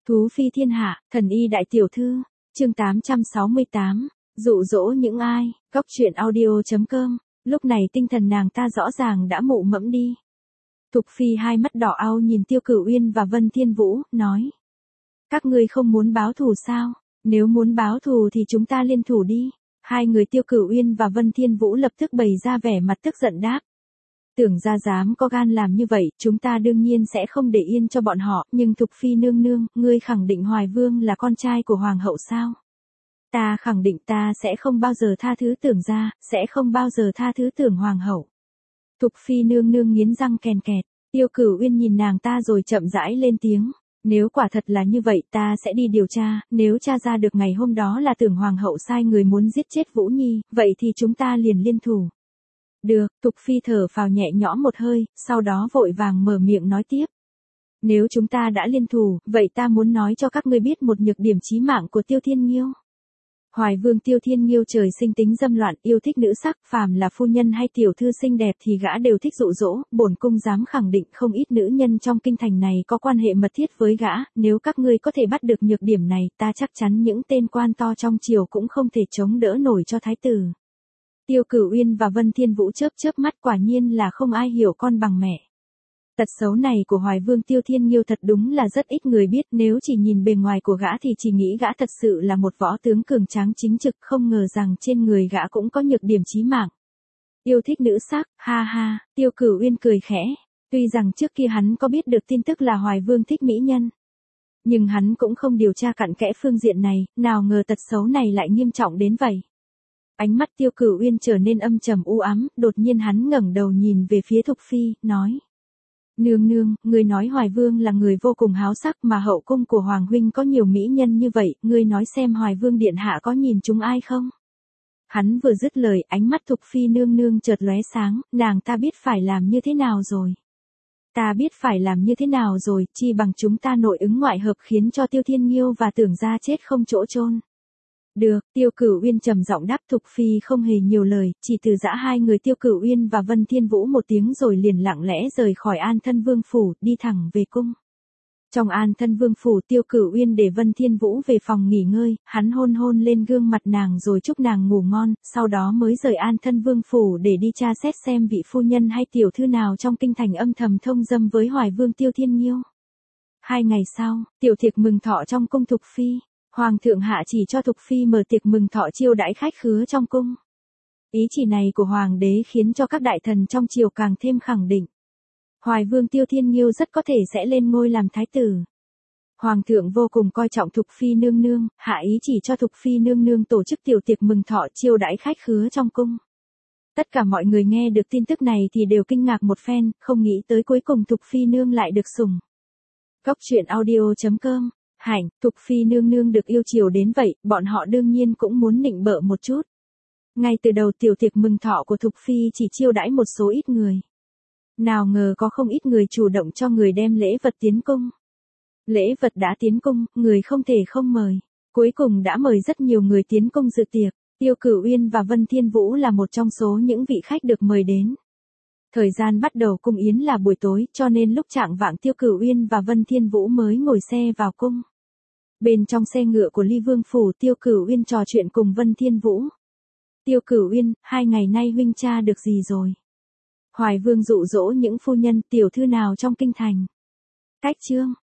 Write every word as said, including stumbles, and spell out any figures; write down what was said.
Thú phi thiên hạ, thần y đại tiểu thư, chương tám trăm sáu mươi tám, dụ dỗ những ai, Cóc truyện audio chấm com, lúc này tinh thần nàng ta rõ ràng đã mụ mẫm đi. Thục phi hai mắt đỏ ao nhìn Tiêu Cửu Uyên và Vân Thiên Vũ, nói. Các ngươi không muốn báo thù sao? Nếu muốn báo thù thì chúng ta liên thủ đi. Hai người Tiêu Cửu Uyên và Vân Thiên Vũ lập tức bày ra vẻ mặt tức giận đáp. Tưởng ra dám có gan làm như vậy, chúng ta đương nhiên sẽ không để yên cho bọn họ, nhưng Thục phi nương nương, ngươi khẳng định Hoài Vương là con trai của Hoàng hậu sao? Ta khẳng định ta sẽ không bao giờ tha thứ Tưởng ra, sẽ không bao giờ tha thứ Tưởng Hoàng hậu. Thục phi nương nương nghiến răng kèn kẹt, Tiêu Cửu Uyên nhìn nàng ta rồi chậm rãi lên tiếng. Nếu quả thật là như vậy ta sẽ đi điều tra, nếu tra ra được ngày hôm đó là Tưởng Hoàng hậu sai người muốn giết chết Vũ Nhi, vậy thì chúng ta liền liên thủ. Được, Thục phi thở phào nhẹ nhõm một hơi, sau đó vội vàng mở miệng nói tiếp. Nếu chúng ta đã liên thủ, vậy ta muốn nói cho các ngươi biết một nhược điểm chí mạng của Tiêu Thiên Nghiêu. Hoài Vương Tiêu Thiên Nghiêu trời sinh tính dâm loạn, yêu thích nữ sắc, phàm là phu nhân hay tiểu thư xinh đẹp thì gã đều thích dụ dỗ, bổn cung dám khẳng định không ít nữ nhân trong kinh thành này có quan hệ mật thiết với gã, nếu các ngươi có thể bắt được nhược điểm này, ta chắc chắn những tên quan to trong triều cũng không thể chống đỡ nổi cho thái tử. Tiêu Cửu Uyên và Vân Thiên Vũ chớp chớp mắt, quả nhiên là không ai hiểu con bằng mẹ. Tật xấu này của Hoài Vương Tiêu Thiên Nghiêu thật đúng là rất ít người biết, nếu chỉ nhìn bề ngoài của gã thì chỉ nghĩ gã thật sự là một võ tướng cường tráng chính trực, không ngờ rằng trên người gã cũng có nhược điểm chí mạng. Yêu thích nữ sắc, ha ha, Tiêu Cửu Uyên cười khẽ, tuy rằng trước kia hắn có biết được tin tức là Hoài Vương thích mỹ nhân, nhưng hắn cũng không điều tra cặn kẽ phương diện này, nào ngờ tật xấu này lại nghiêm trọng đến vậy. Ánh mắt Tiêu Cửu Uyên trở nên âm trầm u ám, đột nhiên hắn ngẩng đầu nhìn về phía Thục phi, nói. Nương nương, ngươi nói Hoài Vương là người vô cùng háo sắc mà hậu cung của Hoàng huynh có nhiều mỹ nhân như vậy, ngươi nói xem Hoài Vương điện hạ có nhìn chúng ai không? Hắn vừa dứt lời, ánh mắt Thục phi nương nương chợt lóe sáng, nàng ta biết phải làm như thế nào rồi. Ta biết phải làm như thế nào rồi, chi bằng chúng ta nội ứng ngoại hợp khiến cho Tiêu Thiên Nghiêu và Tưởng ra chết không chỗ chôn. Được, Tiêu Cửu Uyên trầm giọng đáp. Thục phi không hề nhiều lời, chỉ từ giã hai người Tiêu Cửu Uyên và Vân Thiên Vũ một tiếng rồi liền lặng lẽ rời khỏi An Thân Vương phủ, đi thẳng về cung. Trong An Thân Vương phủ, Tiêu Cửu Uyên để Vân Thiên Vũ về phòng nghỉ ngơi, hắn hôn hôn lên gương mặt nàng rồi chúc nàng ngủ ngon, sau đó mới rời An Thân Vương phủ để đi tra xét xem vị phu nhân hay tiểu thư nào trong kinh thành âm thầm thông dâm với Hoài Vương Tiêu Thiên Nghiêu. Hai ngày sau, tiểu tiệc mừng thọ trong cung Thục phi. Hoàng thượng hạ chỉ cho Thục phi mở tiệc mừng thọ chiêu đãi khách khứa trong cung. Ý chỉ này của Hoàng đế khiến cho các đại thần trong triều càng thêm khẳng định. Hoài Vương Tiêu Thiên Nghiêu rất có thể sẽ lên ngôi làm thái tử. Hoàng thượng vô cùng coi trọng Thục phi nương nương, hạ ý chỉ cho Thục phi nương nương tổ chức tiểu tiệc mừng thọ chiêu đãi khách khứa trong cung. Tất cả mọi người nghe được tin tức này thì đều kinh ngạc một phen, không nghĩ tới cuối cùng Thục phi nương lại được sủng. Cóc truyện audio chấm com. Hạnh, Thục phi nương nương được yêu chiều đến vậy, bọn họ đương nhiên cũng muốn nịnh bợ một chút. Ngay từ đầu tiểu tiệc mừng thọ của Thục phi chỉ chiêu đãi một số ít người. Nào ngờ có không ít người chủ động cho người đem lễ vật tiến cung. Lễ vật đã tiến cung, người không thể không mời. Cuối cùng đã mời rất nhiều người tiến cung dự tiệc. Tiêu Cửu Uyên và Vân Thiên Vũ là một trong số những vị khách được mời đến. Thời gian bắt đầu cung yến là buổi tối, cho nên lúc chạng vạng Tiêu Cửu Uyên và Vân Thiên Vũ mới ngồi xe vào cung. Bên trong xe ngựa của Ly Vương phủ, Tiêu Cửu Uyên trò chuyện cùng Vân Thiên Vũ. Tiêu Cửu Uyên, hai ngày nay huynh tra được gì rồi? Hoài Vương dụ dỗ những phu nhân tiểu thư nào trong kinh thành? Cách chương,